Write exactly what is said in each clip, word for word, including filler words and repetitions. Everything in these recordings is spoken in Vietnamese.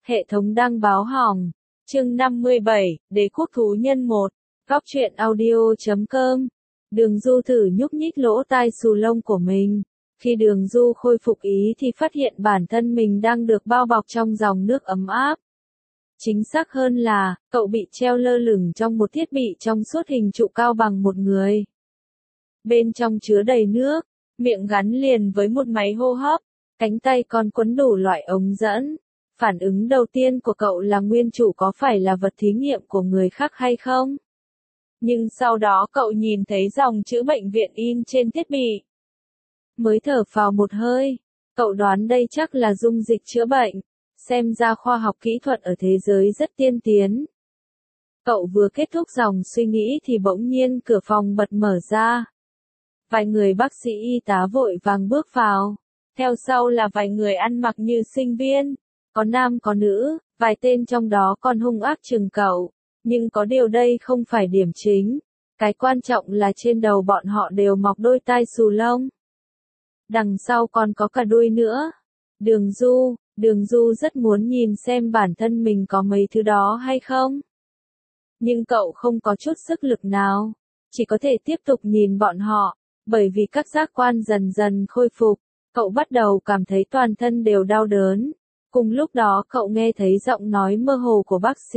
Hệ thống đăng báo hỏng. Chương năm mươi bảy, Đế quốc thú nhân một. Góc truyện audio chấm com. Đường Du thử nhúc nhích lỗ tai xù lông của mình. Khi Đường Du khôi phục ý thì phát hiện bản thân mình đang được bao bọc trong dòng nước ấm áp. Chính xác hơn là, cậu bị treo lơ lửng trong một thiết bị trong suốt hình trụ cao bằng một người. Bên trong chứa đầy nước, miệng gắn liền với một máy hô hấp, cánh tay còn quấn đủ loại ống dẫn. Phản ứng đầu tiên của cậu là nguyên chủ có phải là vật thí nghiệm của người khác hay không? Nhưng sau đó cậu nhìn thấy dòng chữ bệnh viện in trên thiết bị. Mới thở phào một hơi, cậu đoán đây chắc là dung dịch chữa bệnh, xem ra khoa học kỹ thuật ở thế giới rất tiên tiến. Cậu vừa kết thúc dòng suy nghĩ thì bỗng nhiên cửa phòng bật mở ra. Vài người bác sĩ y tá vội vàng bước vào, theo sau là vài người ăn mặc như sinh viên. Có nam có nữ, vài tên trong đó còn hung ác chừng cậu, nhưng có điều đây không phải điểm chính. Cái quan trọng là trên đầu bọn họ đều mọc đôi tai xù lông. Đằng sau còn có cả đuôi nữa. Đường Du, Đường Du rất muốn nhìn xem bản thân mình có mấy thứ đó hay không. Nhưng cậu không có chút sức lực nào, chỉ có thể tiếp tục nhìn bọn họ, bởi vì các giác quan dần dần khôi phục, cậu bắt đầu cảm thấy toàn thân đều đau đớn. Cùng lúc đó cậu nghe thấy giọng nói mơ hồ của bác sĩ.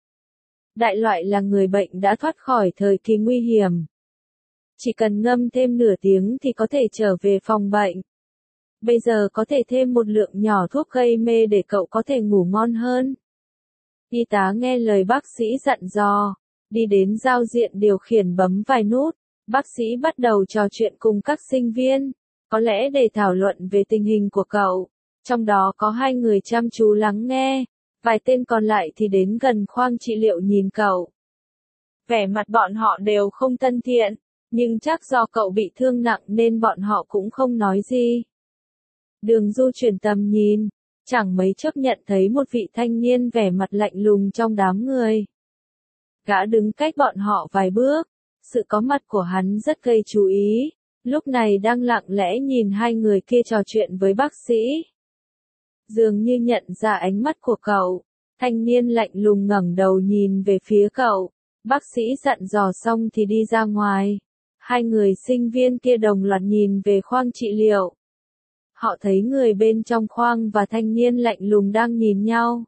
Đại loại là người bệnh đã thoát khỏi thời kỳ nguy hiểm. Chỉ cần ngâm thêm nửa tiếng thì có thể trở về phòng bệnh. Bây giờ có thể thêm một lượng nhỏ thuốc gây mê để cậu có thể ngủ ngon hơn. Y tá nghe lời bác sĩ dặn dò, đi đến giao diện điều khiển bấm vài nút. Bác sĩ bắt đầu trò chuyện cùng các sinh viên, có lẽ để thảo luận về tình hình của cậu. Trong đó có hai người chăm chú lắng nghe, vài tên còn lại thì đến gần khoang trị liệu nhìn cậu. Vẻ mặt bọn họ đều không thân thiện, nhưng chắc do cậu bị thương nặng nên bọn họ cũng không nói gì. Đường Du chuyển tầm nhìn, chẳng mấy chốc nhận thấy một vị thanh niên vẻ mặt lạnh lùng trong đám người. Gã đứng cách bọn họ vài bước, sự có mặt của hắn rất gây chú ý, lúc này đang lặng lẽ nhìn hai người kia trò chuyện với bác sĩ. Dường như nhận ra ánh mắt của cậu, thanh niên lạnh lùng ngẩng đầu nhìn về phía cậu, bác sĩ dặn dò xong thì đi ra ngoài. Hai người sinh viên kia đồng loạt nhìn về khoang trị liệu. Họ thấy người bên trong khoang và thanh niên lạnh lùng đang nhìn nhau.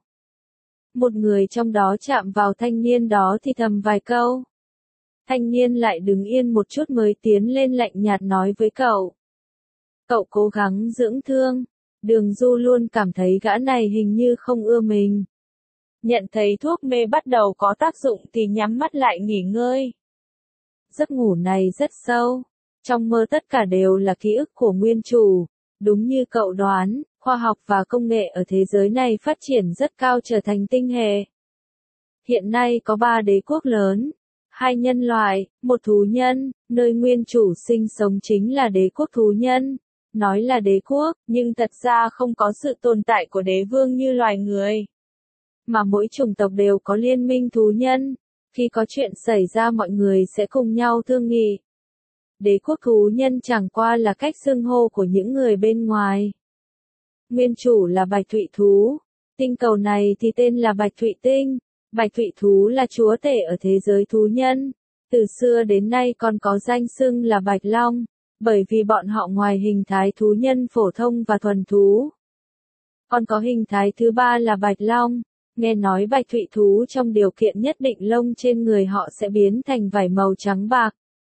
Một người trong đó chạm vào thanh niên đó thì thầm vài câu. Thanh niên lại đứng yên một chút mới tiến lên lạnh nhạt nói với cậu. Cậu cố gắng dưỡng thương. Đường Du luôn cảm thấy gã này hình như không ưa mình. Nhận thấy thuốc mê bắt đầu có tác dụng thì nhắm mắt lại nghỉ ngơi. Giấc ngủ này rất sâu. Trong mơ tất cả đều là ký ức của nguyên chủ. Đúng như cậu đoán, khoa học và công nghệ ở thế giới này phát triển rất cao trở thành tinh hệ. Hiện nay có ba đế quốc lớn. Hai nhân loại, một thú nhân, nơi nguyên chủ sinh sống chính là đế quốc thú nhân. Nói là đế quốc, nhưng thật ra không có sự tồn tại của đế vương như loài người. Mà mỗi chủng tộc đều có liên minh thú nhân. Khi có chuyện xảy ra mọi người sẽ cùng nhau thương nghị. Đế quốc thú nhân chẳng qua là cách xưng hô của những người bên ngoài. Nguyên chủ là bạch thụy thú. Tinh cầu này thì tên là bạch thụy tinh. Bạch thụy thú là chúa tể ở thế giới thú nhân. Từ xưa đến nay còn có danh xưng là bạch long. Bởi vì bọn họ ngoài hình thái thú nhân phổ thông và thuần thú, còn có hình thái thứ ba là bạch long. Nghe nói bạch thụy thú trong điều kiện nhất định lông trên người họ sẽ biến thành vảy màu trắng bạc.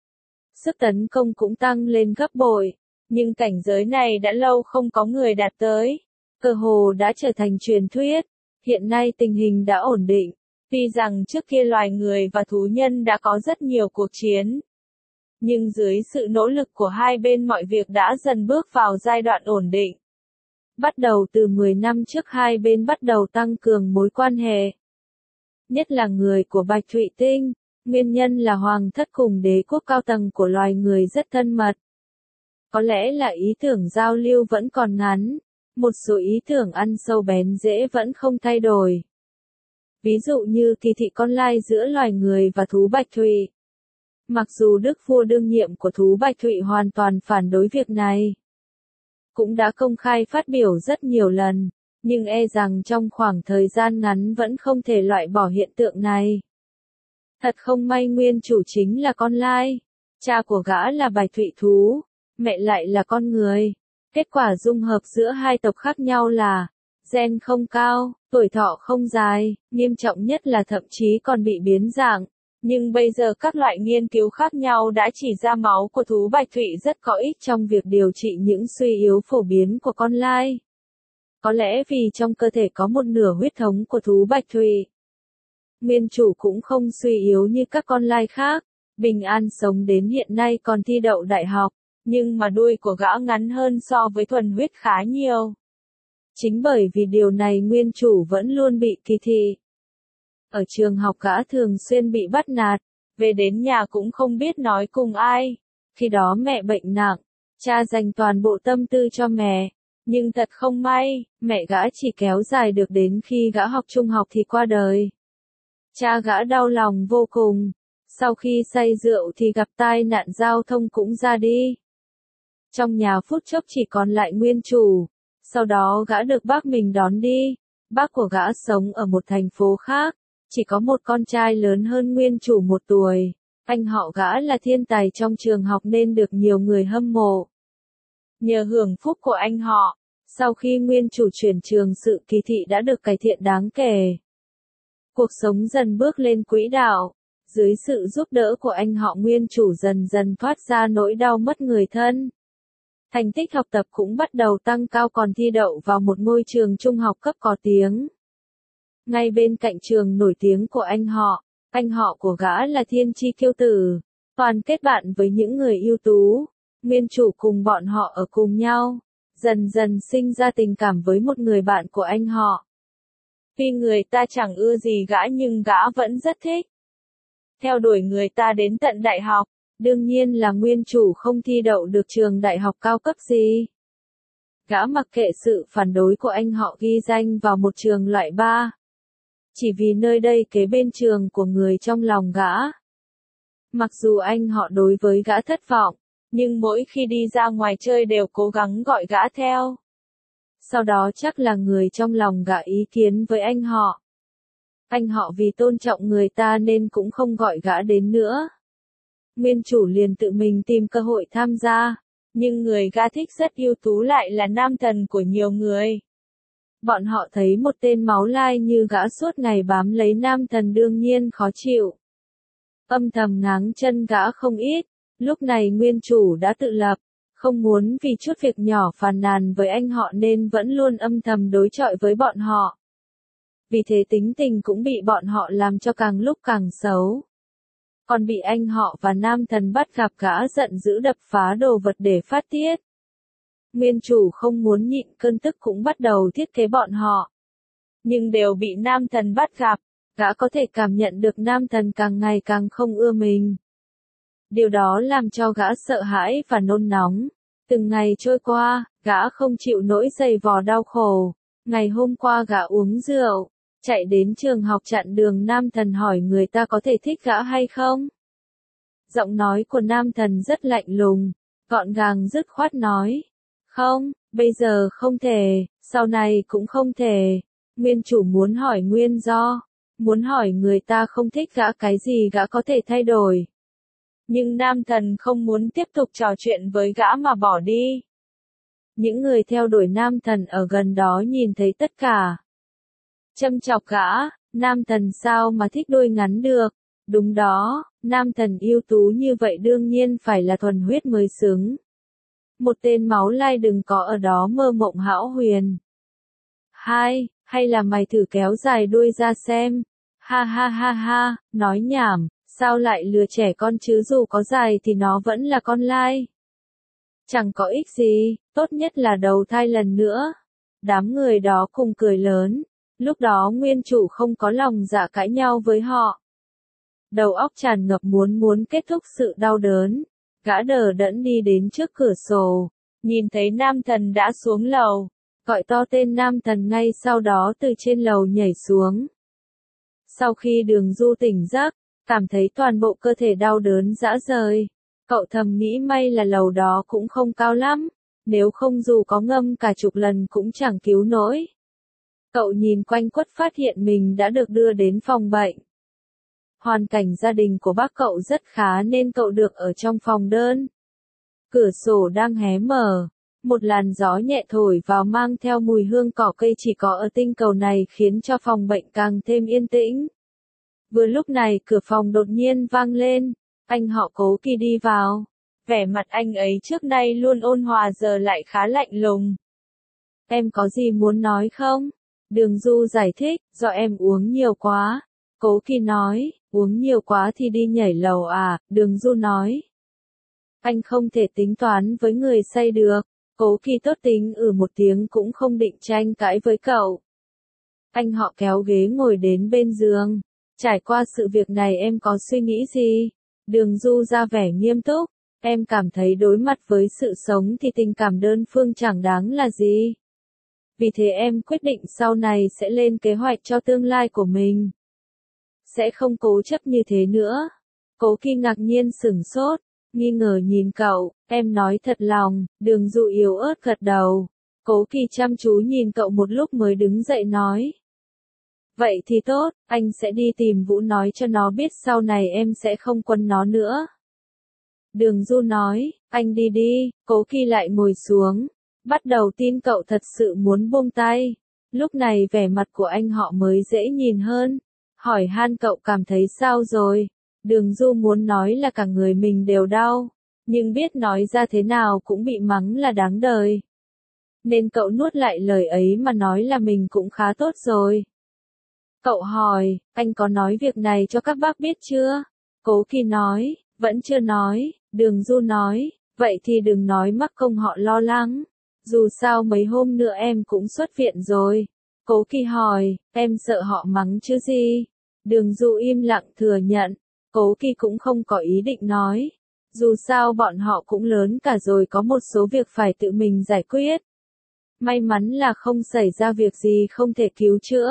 Sức tấn công cũng tăng lên gấp bội, nhưng cảnh giới này đã lâu không có người đạt tới. Cơ hồ đã trở thành truyền thuyết. Hiện nay tình hình đã ổn định, tuy rằng trước kia loài người và thú nhân đã có rất nhiều cuộc chiến. Nhưng dưới sự nỗ lực của hai bên mọi việc đã dần bước vào giai đoạn ổn định. Bắt đầu từ mười năm trước hai bên bắt đầu tăng cường mối quan hệ. Nhất là người của Bạch Thụy Tinh, nguyên nhân là hoàng thất cùng đế quốc cao tầng của loài người rất thân mật. Có lẽ là ý tưởng giao lưu vẫn còn ngắn, một số ý tưởng ăn sâu bén rễ vẫn không thay đổi. Ví dụ như kỳ thị con lai giữa loài người và thú Bạch Thụy. Mặc dù đức vua đương nhiệm của thú Bạch Thụy hoàn toàn phản đối việc này, cũng đã công khai phát biểu rất nhiều lần, nhưng e rằng trong khoảng thời gian ngắn vẫn không thể loại bỏ hiện tượng này. Thật không may nguyên chủ chính là con lai, cha của gã là bạch thụy thú, mẹ lại là con người. Kết quả dung hợp giữa hai tộc khác nhau là gen không cao, tuổi thọ không dài, nghiêm trọng nhất là thậm chí còn bị biến dạng. Nhưng bây giờ các loại nghiên cứu khác nhau đã chỉ ra máu của thú bạch thụy rất có ích trong việc điều trị những suy yếu phổ biến của con lai. Có lẽ vì trong cơ thể có một nửa huyết thống của thú bạch thụy. Nguyên chủ cũng không suy yếu như các con lai khác, bình an sống đến hiện nay còn thi đậu đại học, nhưng mà đuôi của gã ngắn hơn so với thuần huyết khá nhiều. Chính bởi vì điều này nguyên chủ vẫn luôn bị kỳ thị. Ở trường học gã thường xuyên bị bắt nạt, về đến nhà cũng không biết nói cùng ai. Khi đó mẹ bệnh nặng, cha dành toàn bộ tâm tư cho mẹ. Nhưng thật không may, mẹ gã chỉ kéo dài được đến khi gã học trung học thì qua đời. Cha gã đau lòng vô cùng, sau khi say rượu thì gặp tai nạn giao thông cũng ra đi. Trong nhà phút chốc chỉ còn lại nguyên chủ, sau đó gã được bác mình đón đi. Bác của gã sống ở một thành phố khác, chỉ có một con trai lớn hơn nguyên chủ một tuổi. Anh họ gã là thiên tài trong trường học nên được nhiều người hâm mộ. Nhờ hưởng phúc của anh họ, sau khi nguyên chủ chuyển trường sự kỳ thị đã được cải thiện đáng kể. Cuộc sống dần bước lên quỹ đạo, dưới sự giúp đỡ của anh họ nguyên chủ dần dần thoát ra nỗi đau mất người thân. Thành tích học tập cũng bắt đầu tăng cao còn thi đậu vào một ngôi trường trung học cấp có tiếng. Ngay bên cạnh trường nổi tiếng của anh họ, anh họ của gã là thiên chi kiêu tử, toàn kết bạn với những người ưu tú. Nguyên chủ cùng bọn họ ở cùng nhau, dần dần sinh ra tình cảm với một người bạn của anh họ. Tuy người ta chẳng ưa gì gã nhưng gã vẫn rất thích. Theo đuổi người ta đến tận đại học, đương nhiên là nguyên chủ không thi đậu được trường đại học cao cấp gì. Gã mặc kệ sự phản đối của anh họ ghi danh vào một trường loại ba. Chỉ vì nơi đây kế bên trường của người trong lòng gã. Mặc dù anh họ đối với gã thất vọng, nhưng mỗi khi đi ra ngoài chơi đều cố gắng gọi gã theo. Sau đó chắc là người trong lòng gã ý kiến với anh họ. Anh họ vì tôn trọng người ta nên cũng không gọi gã đến nữa. Nguyên chủ liền tự mình tìm cơ hội tham gia, nhưng người gã thích rất ưu tú lại là nam thần của nhiều người. Bọn họ thấy một tên máu lai như gã suốt ngày bám lấy nam thần đương nhiên khó chịu. Âm thầm ngáng chân gã không ít, lúc này nguyên chủ đã tự lập, không muốn vì chút việc nhỏ phàn nàn với anh họ nên vẫn luôn âm thầm đối chọi với bọn họ. Vì thế tính tình cũng bị bọn họ làm cho càng lúc càng xấu. Còn bị anh họ và nam thần bắt gặp gã giận dữ đập phá đồ vật để phát tiết. Nguyên chủ không muốn nhịn cơn tức cũng bắt đầu thiết kế bọn họ. Nhưng đều bị nam thần bắt gặp, gã có thể cảm nhận được nam thần càng ngày càng không ưa mình. Điều đó làm cho gã sợ hãi và nôn nóng. Từng ngày trôi qua, gã không chịu nỗi dày vò đau khổ. Ngày hôm qua gã uống rượu, chạy đến trường học chặn đường nam thần hỏi người ta có thể thích gã hay không. Giọng nói của nam thần rất lạnh lùng, gọn gàng dứt khoát nói. Không, bây giờ không thể, sau này cũng không thể. Nguyên chủ muốn hỏi nguyên do, muốn hỏi người ta không thích gã cái gì gã có thể thay đổi. Nhưng nam thần không muốn tiếp tục trò chuyện với gã mà bỏ đi. Những người theo đuổi nam thần ở gần đó nhìn thấy tất cả. Châm chọc gã, nam thần sao mà thích đuôi ngắn được. Đúng đó, nam thần ưu tú như vậy đương nhiên phải là thuần huyết mới xứng. Một tên máu lai đừng có ở đó mơ mộng hão huyền. Hai, hay là mày thử kéo dài đuôi ra xem. Ha ha ha ha, nói nhảm, sao lại lừa trẻ con chứ dù có dài thì nó vẫn là con lai. Chẳng có ích gì, tốt nhất là đầu thai lần nữa. Đám người đó cùng cười lớn, lúc đó nguyên chủ không có lòng dạ cãi nhau với họ. Đầu óc tràn ngập muốn muốn kết thúc sự đau đớn. Gã đờ đẫn đi đến trước cửa sổ, nhìn thấy nam thần đã xuống lầu, gọi to tên nam thần ngay sau đó từ trên lầu nhảy xuống. Sau khi Đường Du tỉnh giấc, cảm thấy toàn bộ cơ thể đau đớn rã rời, cậu thầm nghĩ may là lầu đó cũng không cao lắm, nếu không dù có ngâm cả chục lần cũng chẳng cứu nổi. Cậu nhìn quanh quất phát hiện mình đã được đưa đến phòng bệnh. Hoàn cảnh gia đình của bác cậu rất khá nên cậu được ở trong phòng đơn. Cửa sổ đang hé mở. Một làn gió nhẹ thổi vào mang theo mùi hương cỏ cây chỉ có ở tinh cầu này khiến cho phòng bệnh càng thêm yên tĩnh. Vừa lúc này cửa phòng đột nhiên vang lên. Anh họ Cố Kỳ đi vào. Vẻ mặt anh ấy trước nay luôn ôn hòa giờ lại khá lạnh lùng. Em có gì muốn nói không? Đường Du giải thích, do em uống nhiều quá. Cố Kỳ nói, uống nhiều quá thì đi nhảy lầu à, Đường Du nói. Anh không thể tính toán với người say được. Cố Kỳ tốt tính ừ một tiếng cũng không định tranh cãi với cậu. Anh họ kéo ghế ngồi đến bên giường. Trải qua sự việc này em có suy nghĩ gì? Đường Du ra vẻ nghiêm túc. Em cảm thấy đối mặt với sự sống thì tình cảm đơn phương chẳng đáng là gì. Vì thế em quyết định sau này sẽ lên kế hoạch cho tương lai của mình. Sẽ không cố chấp như thế nữa. Cố Kỳ ngạc nhiên sửng sốt, nghi ngờ nhìn cậu, em nói thật lòng, Đường Du yếu ớt gật đầu. Cố Kỳ chăm chú nhìn cậu một lúc mới đứng dậy nói. Vậy thì tốt, anh sẽ đi tìm Vũ nói cho nó biết sau này em sẽ không quấn nó nữa. Đường Du nói, anh đi đi, Cố Kỳ lại ngồi xuống. Bắt đầu tin cậu thật sự muốn buông tay. Lúc này vẻ mặt của anh họ mới dễ nhìn hơn. Hỏi han cậu cảm thấy sao rồi? Đường Du muốn nói là cả người mình đều đau. Nhưng biết nói ra thế nào cũng bị mắng là đáng đời. Nên cậu nuốt lại lời ấy mà nói là mình cũng khá tốt rồi. Cậu hỏi, anh có nói việc này cho các bác biết chưa? Cố Kỳ nói, vẫn chưa nói. Đường Du nói, vậy thì đừng nói mắc công họ lo lắng. Dù sao mấy hôm nữa em cũng xuất viện rồi. Cố Kỳ hỏi, em sợ họ mắng chứ gì? Đường Du im lặng thừa nhận. Cố Kỳ cũng không có ý định nói. Dù sao bọn họ cũng lớn cả rồi có một số việc phải tự mình giải quyết. May mắn là không xảy ra việc gì không thể cứu chữa.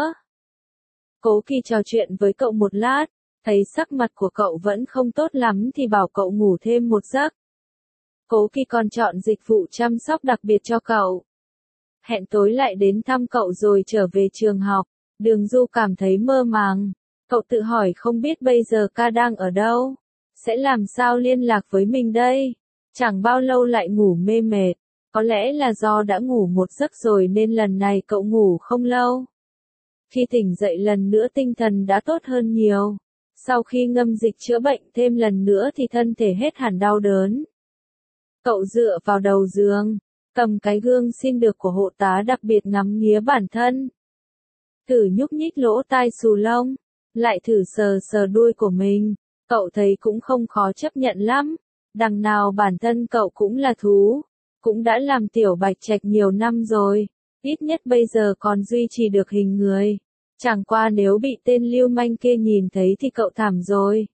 Cố Kỳ trò chuyện với cậu một lát, thấy sắc mặt của cậu vẫn không tốt lắm thì bảo cậu ngủ thêm một giấc. Cố Kỳ còn chọn dịch vụ chăm sóc đặc biệt cho cậu. Hẹn tối lại đến thăm cậu rồi trở về trường học. Đường Du cảm thấy mơ màng. Cậu tự hỏi không biết bây giờ ca đang ở đâu. Sẽ làm sao liên lạc với mình đây? Chẳng bao lâu lại ngủ mê mệt. Có lẽ là do đã ngủ một giấc rồi nên lần này cậu ngủ không lâu. Khi tỉnh dậy lần nữa tinh thần đã tốt hơn nhiều. Sau khi ngâm dịch chữa bệnh thêm lần nữa thì thân thể hết hẳn đau đớn. Cậu dựa vào đầu giường, cầm cái gương xin được của hộ tá đặc biệt ngắm nghía bản thân. Thử nhúc nhích lỗ tai xù lông, lại thử sờ sờ đuôi của mình, cậu thấy cũng không khó chấp nhận lắm. Đằng nào bản thân cậu cũng là thú, cũng đã làm tiểu bạch trạch nhiều năm rồi, ít nhất bây giờ còn duy trì được hình người. Chẳng qua nếu bị tên lưu manh kia nhìn thấy thì cậu thảm rồi.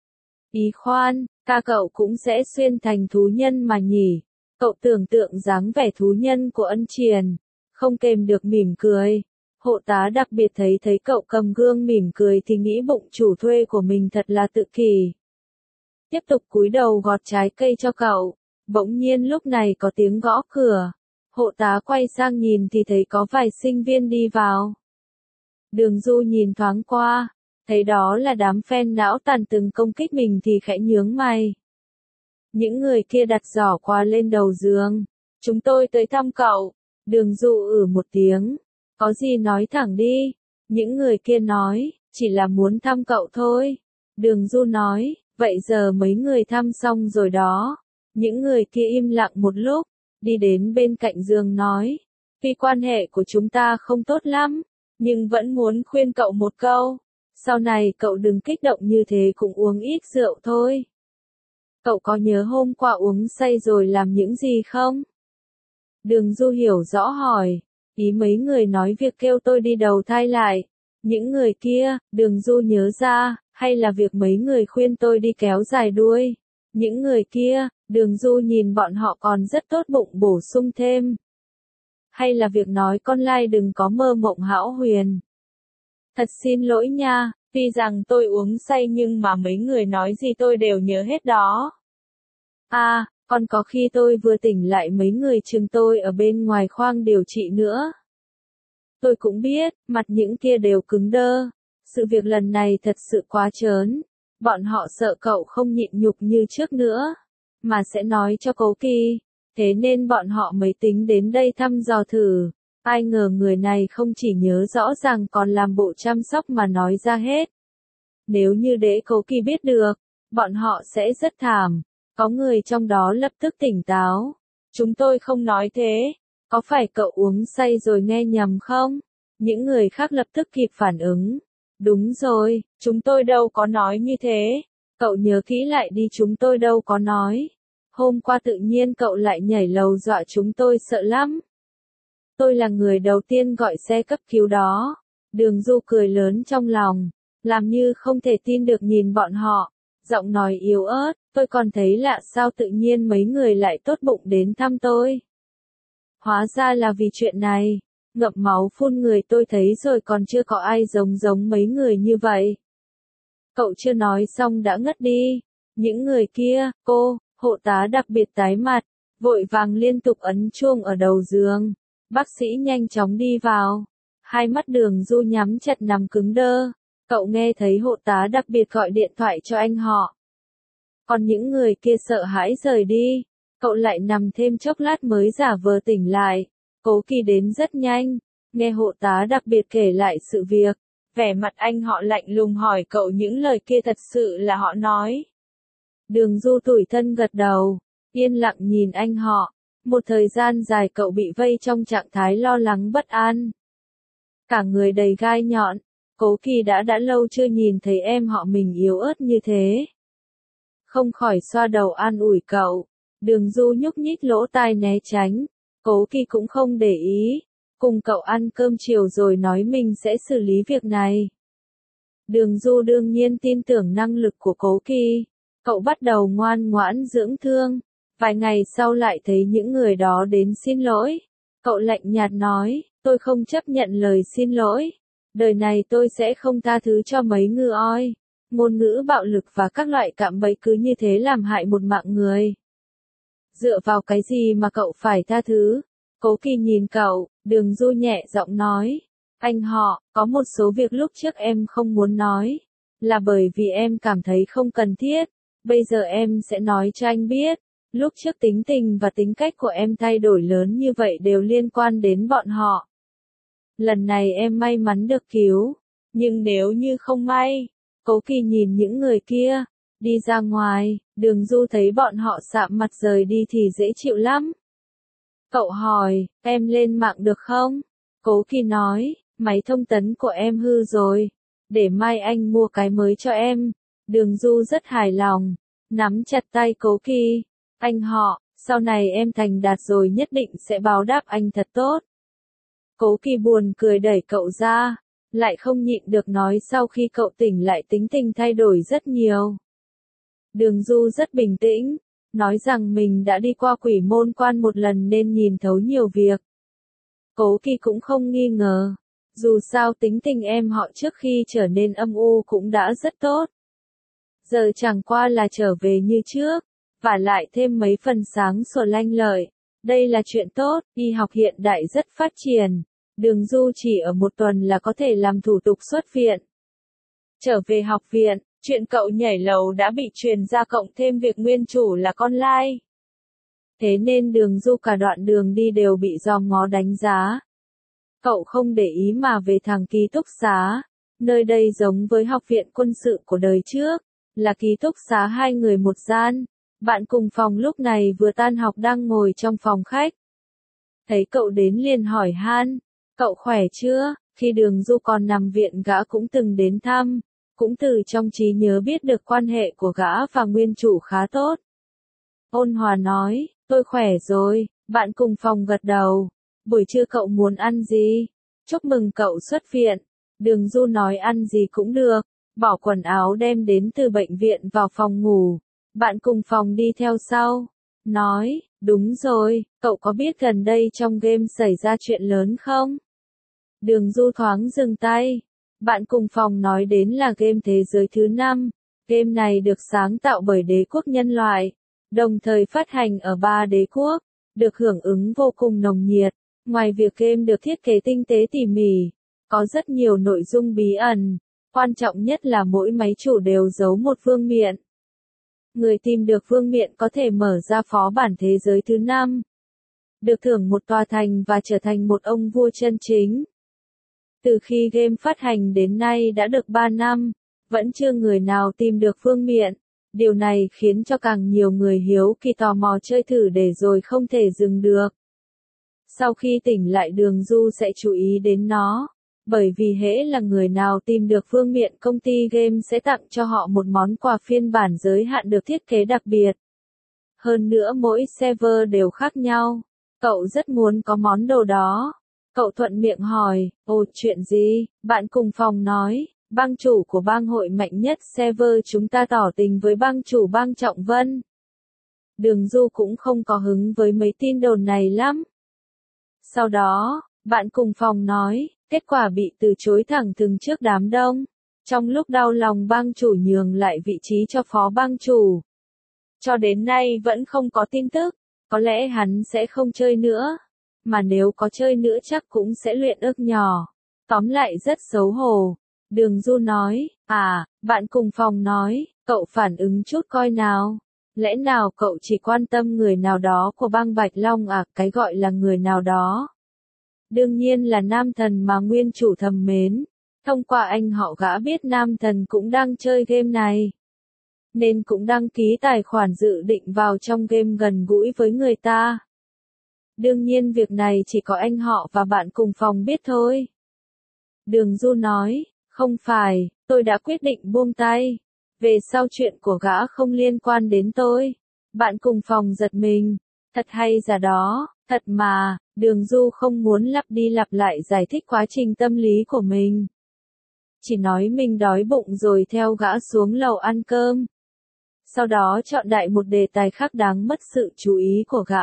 Ý khoan, ca cậu cũng sẽ xuyên thành thú nhân mà nhỉ. Cậu tưởng tượng dáng vẻ thú nhân của Ân Triền, không kềm được mỉm cười. Hộ tá đặc biệt thấy thấy cậu cầm gương mỉm cười thì nghĩ bụng chủ thuê của mình thật là tự kỷ. Tiếp tục cúi đầu gọt trái cây cho cậu. Bỗng nhiên lúc này có tiếng gõ cửa. Hộ tá quay sang nhìn thì thấy có vài sinh viên đi vào. Đường Du nhìn thoáng qua, thấy đó là đám fan não tàn từng công kích mình thì khẽ nhướng mày. Những người kia đặt giỏ quà lên đầu giường. Chúng tôi tới thăm cậu. Đường Du ử một tiếng. Có gì nói thẳng đi. Những người kia nói, chỉ là muốn thăm cậu thôi. Đường Du nói, vậy giờ mấy người thăm xong rồi đó. Những người kia im lặng một lúc, đi đến bên cạnh giường nói. Vì quan hệ của chúng ta không tốt lắm, nhưng vẫn muốn khuyên cậu một câu. Sau này cậu đừng kích động như thế cũng uống ít rượu thôi. Cậu có nhớ hôm qua uống say rồi làm những gì không? Đường Du hiểu rõ hỏi. Ý mấy người nói việc kêu tôi đi đầu thai lại. Những người kia, Đường Du nhớ ra, hay là việc mấy người khuyên tôi đi kéo dài đuôi. Những người kia, Đường Du nhìn bọn họ còn rất tốt bụng bổ sung thêm. Hay là việc nói con lai đừng có mơ mộng hão huyền. Thật xin lỗi nha, tuy rằng tôi uống say nhưng mà mấy người nói gì tôi đều nhớ hết đó. À, còn có khi tôi vừa tỉnh lại mấy người chừng tôi ở bên ngoài khoang điều trị nữa. Tôi cũng biết, mặt những kia đều cứng đơ. Sự việc lần này thật sự quá trớn. Bọn họ sợ cậu không nhịn nhục như trước nữa, mà sẽ nói cho Cố Kỳ. Thế nên bọn họ mới tính đến đây thăm dò thử. Ai ngờ người này không chỉ nhớ rõ ràng còn làm bộ chăm sóc mà nói ra hết. Nếu như để Cố Kỳ biết được, bọn họ sẽ rất thảm. Có người trong đó lập tức tỉnh táo. Chúng tôi không nói thế. Có phải cậu uống say rồi nghe nhầm không? Những người khác lập tức kịp phản ứng. Đúng rồi, chúng tôi đâu có nói như thế. Cậu nhớ kỹ lại đi, chúng tôi đâu có nói. Hôm qua tự nhiên cậu lại nhảy lầu dọa chúng tôi sợ lắm. Tôi là người đầu tiên gọi xe cấp cứu đó. Đường Du cười lớn trong lòng, làm như không thể tin được nhìn bọn họ. Giọng nói yếu ớt, tôi còn thấy lạ sao tự nhiên mấy người lại tốt bụng đến thăm tôi. Hóa ra là vì chuyện này. Ngậm máu phun người tôi thấy rồi, còn chưa có ai giống giống mấy người như vậy. Cậu chưa nói xong đã ngất đi. Những người kia, cô, hộ tá đặc biệt tái mặt, vội vàng liên tục ấn chuông ở đầu giường. Bác sĩ nhanh chóng đi vào. Hai mắt Đường Du nhắm chặt nằm cứng đơ. Cậu nghe thấy hộ tá đặc biệt gọi điện thoại cho anh họ. Còn những người kia sợ hãi rời đi. Cậu lại nằm thêm chốc lát mới giả vờ tỉnh lại. Cố Kỳ đến rất nhanh, nghe hộ tá đặc biệt kể lại sự việc. Vẻ mặt anh họ lạnh lùng hỏi cậu những lời kia thật sự là họ nói. Đường Du tủi thân gật đầu, yên lặng nhìn anh họ. Một thời gian dài cậu bị vây trong trạng thái lo lắng bất an. Cả người đầy gai nhọn, Cố Kỳ đã đã lâu chưa nhìn thấy em họ mình yếu ớt như thế. Không khỏi xoa đầu an ủi cậu. Đường Du nhúc nhích lỗ tai né tránh. Cố Kỳ cũng không để ý. Cùng cậu ăn cơm chiều rồi nói mình sẽ xử lý việc này. Đường Du đương nhiên tin tưởng năng lực của Cố Kỳ. Cậu bắt đầu ngoan ngoãn dưỡng thương. Vài ngày sau lại thấy những người đó đến xin lỗi. Cậu lạnh nhạt nói, tôi không chấp nhận lời xin lỗi. Đời này tôi sẽ không tha thứ cho mấy ngư oi. Ngôn ngữ bạo lực và các loại cạm bẫy cứ như thế làm hại một mạng người. Dựa vào cái gì mà cậu phải tha thứ? Cố Kỳ nhìn cậu, Đường Du nhẹ giọng nói. Anh họ, có một số việc lúc trước em không muốn nói. Là bởi vì em cảm thấy không cần thiết. Bây giờ em sẽ nói cho anh biết. Lúc trước tính tình và tính cách của em thay đổi lớn như vậy đều liên quan đến bọn họ. Lần này em may mắn được cứu. Nhưng nếu như không may, Cố Kỳ nhìn những người kia, đi ra ngoài, Đường Du thấy bọn họ sạm mặt rời đi thì dễ chịu lắm. Cậu hỏi, em lên mạng được không? Cố Kỳ nói, máy thông tấn của em hư rồi. Để mai anh mua cái mới cho em. Đường Du rất hài lòng, nắm chặt tay Cố Kỳ. Anh họ, sau này em thành đạt rồi nhất định sẽ báo đáp anh thật tốt. Cố Kỳ buồn cười đẩy cậu ra, lại không nhịn được nói sau khi cậu tỉnh lại tính tình thay đổi rất nhiều. Đường Du rất bình tĩnh, nói rằng mình đã đi qua Quỷ Môn Quan một lần nên nhìn thấu nhiều việc. Cố Kỳ cũng không nghi ngờ, dù sao tính tình em họ trước khi trở nên âm u cũng đã rất tốt. Giờ chẳng qua là trở về như trước, và lại thêm mấy phần sáng sủa lanh lợi. Đây là chuyện tốt, y học hiện đại rất phát triển. Đường Du chỉ ở một tuần là có thể làm thủ tục xuất viện. Trở về học viện, chuyện cậu nhảy lầu đã bị truyền ra cộng thêm việc nguyên chủ là con lai. Thế nên Đường Du cả đoạn đường đi đều bị dòm ngó đánh giá. Cậu không để ý mà về thẳng ký túc xá. Nơi đây giống với học viện quân sự của đời trước, là ký túc xá hai người một gian. Bạn cùng phòng lúc này vừa tan học đang ngồi trong phòng khách. Thấy cậu đến liền hỏi han, cậu khỏe chưa? Khi Đường Du còn nằm viện gã cũng từng đến thăm, cũng từ trong trí nhớ biết được quan hệ của gã và nguyên chủ khá tốt. Ôn hòa nói, tôi khỏe rồi, bạn cùng phòng gật đầu. Buổi trưa cậu muốn ăn gì? Chúc mừng cậu xuất viện. Đường Du nói ăn gì cũng được, bỏ quần áo đem đến từ bệnh viện vào phòng ngủ. Bạn cùng phòng đi theo sau, nói, đúng rồi, cậu có biết gần đây trong game xảy ra chuyện lớn không? Đường Du thoáng dừng tay. Bạn cùng phòng nói đến là game Thế giới thứ năm. Game này được sáng tạo bởi đế quốc nhân loại, đồng thời phát hành ở ba đế quốc, được hưởng ứng vô cùng nồng nhiệt. Ngoài việc game được thiết kế tinh tế tỉ mỉ, có rất nhiều nội dung bí ẩn, quan trọng nhất là mỗi máy chủ đều giấu một vương miện. Người tìm được vương miện có thể mở ra phó bản thế giới thứ năm, được thưởng một tòa thành và trở thành một ông vua chân chính. Từ khi game phát hành đến nay đã được ba năm, vẫn chưa người nào tìm được vương miện. Điều này khiến cho càng nhiều người hiếu kỳ tò mò chơi thử để rồi không thể dừng được. Sau khi tỉnh lại Đường Du sẽ chú ý đến nó, bởi vì hễ là người nào tìm được vương miện công ty game sẽ tặng cho họ một món quà phiên bản giới hạn được thiết kế đặc biệt. Hơn nữa mỗi server đều khác nhau, cậu rất muốn có món đồ đó. Cậu thuận miệng hỏi, ồ chuyện gì? Bạn cùng phòng nói, bang chủ của bang hội mạnh nhất server chúng ta tỏ tình với bang chủ bang Trọng Vân. Đường Du cũng không có hứng với mấy tin đồn này lắm. Sau đó, bạn cùng phòng nói, kết quả bị từ chối thẳng thừng trước đám đông. Trong lúc đau lòng bang chủ nhường lại vị trí cho phó bang chủ. Cho đến nay vẫn không có tin tức, có lẽ hắn sẽ không chơi nữa. Mà nếu có chơi nữa chắc cũng sẽ luyện ước nhỏ. Tóm lại rất xấu hổ. Đường Du nói, à, bạn cùng phòng nói, cậu phản ứng chút coi nào. Lẽ nào cậu chỉ quan tâm người nào đó của bang Bạch Long à, cái gọi là người nào đó. Đương nhiên là nam thần mà nguyên chủ thầm mến. Thông qua anh họ gã biết nam thần cũng đang chơi game này. Nên cũng đăng ký tài khoản dự định vào trong game gần gũi với người ta. Đương nhiên việc này chỉ có anh họ và bạn cùng phòng biết thôi. Đường Du nói, không phải, tôi đã quyết định buông tay. Về sau chuyện của gã không liên quan đến tôi. Bạn cùng phòng giật mình. Thật hay giả đó, thật mà, Đường Du không muốn lặp đi lặp lại giải thích quá trình tâm lý của mình. Chỉ nói mình đói bụng rồi theo gã xuống lầu ăn cơm. Sau đó chọn đại một đề tài khác đáng mất sự chú ý của gã.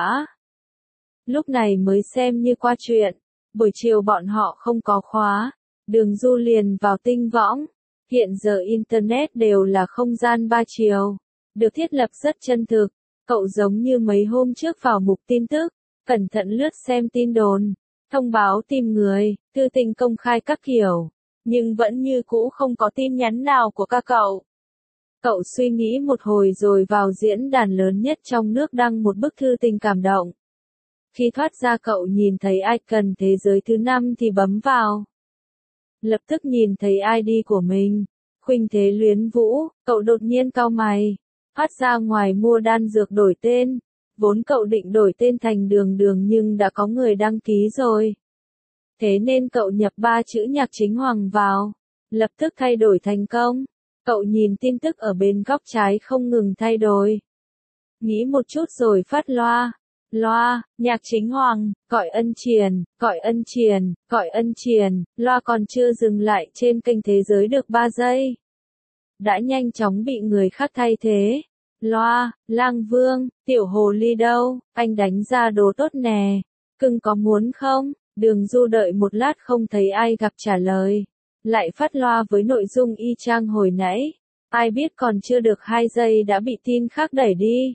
Lúc này mới xem như qua chuyện. Buổi chiều bọn họ không có khóa. Đường Du liền vào tinh võng. Hiện giờ Internet đều là không gian ba chiều. Được thiết lập rất chân thực. Cậu giống như mấy hôm trước vào mục tin tức. Cẩn thận lướt xem tin đồn. Thông báo tìm người. Thư tình công khai các kiểu. Nhưng vẫn như cũ không có tin nhắn nào của các cậu. Cậu suy nghĩ một hồi rồi vào diễn đàn lớn nhất trong nước đăng một bức thư tình cảm động. Khi thoát ra cậu nhìn thấy icon thế giới thứ năm thì bấm vào. Lập tức nhìn thấy i đê của mình. Khuynh Thế Luyến Vũ, cậu đột nhiên cau mày. Thoát ra ngoài mua đan dược đổi tên. Vốn cậu định đổi tên thành Đường Đường nhưng đã có người đăng ký rồi. Thế nên cậu nhập ba chữ Nhạc Chính Hoàng vào. Lập tức thay đổi thành công. Cậu nhìn tin tức ở bên góc trái không ngừng thay đổi. Nghĩ một chút rồi phát loa. Loa, Nhạc Chính Hoàng, gọi ân triền, gọi ân triền, gọi ân triền, loa còn chưa dừng lại trên kênh thế giới được ba giây. Đã nhanh chóng bị người khác thay thế. Loa, Lang Vương, tiểu hồ ly đâu, anh đánh ra đồ tốt nè. Cưng có muốn không? Đường Du đợi một lát không thấy ai gặp trả lời. Lại phát loa với nội dung y chang hồi nãy. Ai biết còn chưa được hai giây đã bị tin khác đẩy đi.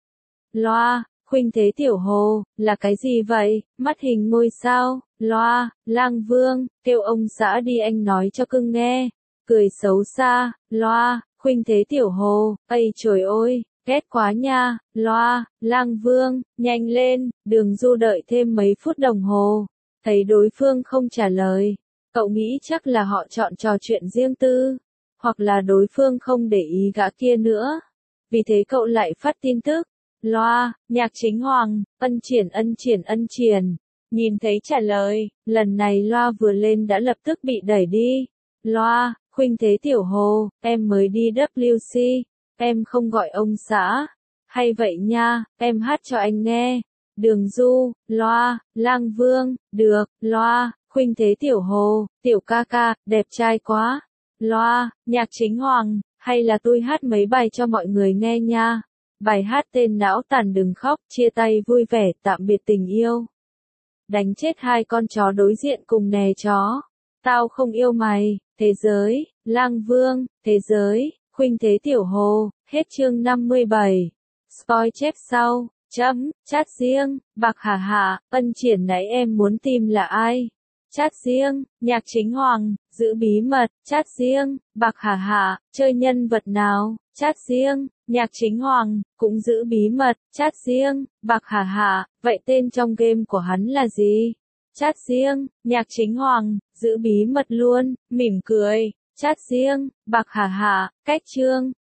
Loa, Khuynh Thế Tiểu Hồ, là cái gì vậy? Mắt hình ngôi sao? Loa, Lang Vương, kêu ông xã đi anh nói cho cưng nghe. Cười xấu xa. Loa, Khuynh Thế Tiểu Hồ, ây trời ơi, ghét quá nha. Loa, Lang Vương, nhanh lên. Đường Du đợi thêm mấy phút đồng hồ. Thấy đối phương không trả lời. Cậu nghĩ chắc là họ chọn trò chuyện riêng tư. Hoặc là đối phương không để ý gã kia nữa. Vì thế cậu lại phát tin tức. Loa, Nhạc Chính Hoàng, ân triển ân triển ân triển. Nhìn thấy trả lời, lần này loa vừa lên đã lập tức bị đẩy đi. Loa, Khuynh Thế Tiểu Hồ, em mới đi W C, em không gọi ông xã. Hay vậy nha, em hát cho anh nghe. Đường Du, Loa, Lang Vương, được, Loa, Khuynh Thế Tiểu Hồ, tiểu ca ca, đẹp trai quá. Loa, Nhạc Chính Hoàng, hay là tôi hát mấy bài cho mọi người nghe nha. Bài hát tên Não Tàn Đừng Khóc, chia tay vui vẻ, tạm biệt tình yêu. Đánh chết hai con chó đối diện cùng nè chó. Tao không yêu mày, thế giới, Lang Vương, thế giới, Khuynh Thế Tiểu Hồ, hết chương năm mươi bảy. Spoil chép sau. Chấm, chat riêng, Bạc Hà Hà, ân triển nãy em muốn tìm là ai? Chat riêng, Nhạc Chính Hoàng, giữ bí mật, chat riêng, Bạc Hà Hà, chơi nhân vật nào? Chat riêng, Nhạc Chính Hoàng, cũng giữ bí mật, chat riêng, Bạc Hà Hà, vậy tên trong game của hắn là gì? Chat riêng, Nhạc Chính Hoàng, giữ bí mật luôn, mỉm cười, chat riêng, Bạc Hà Hà, cách chương.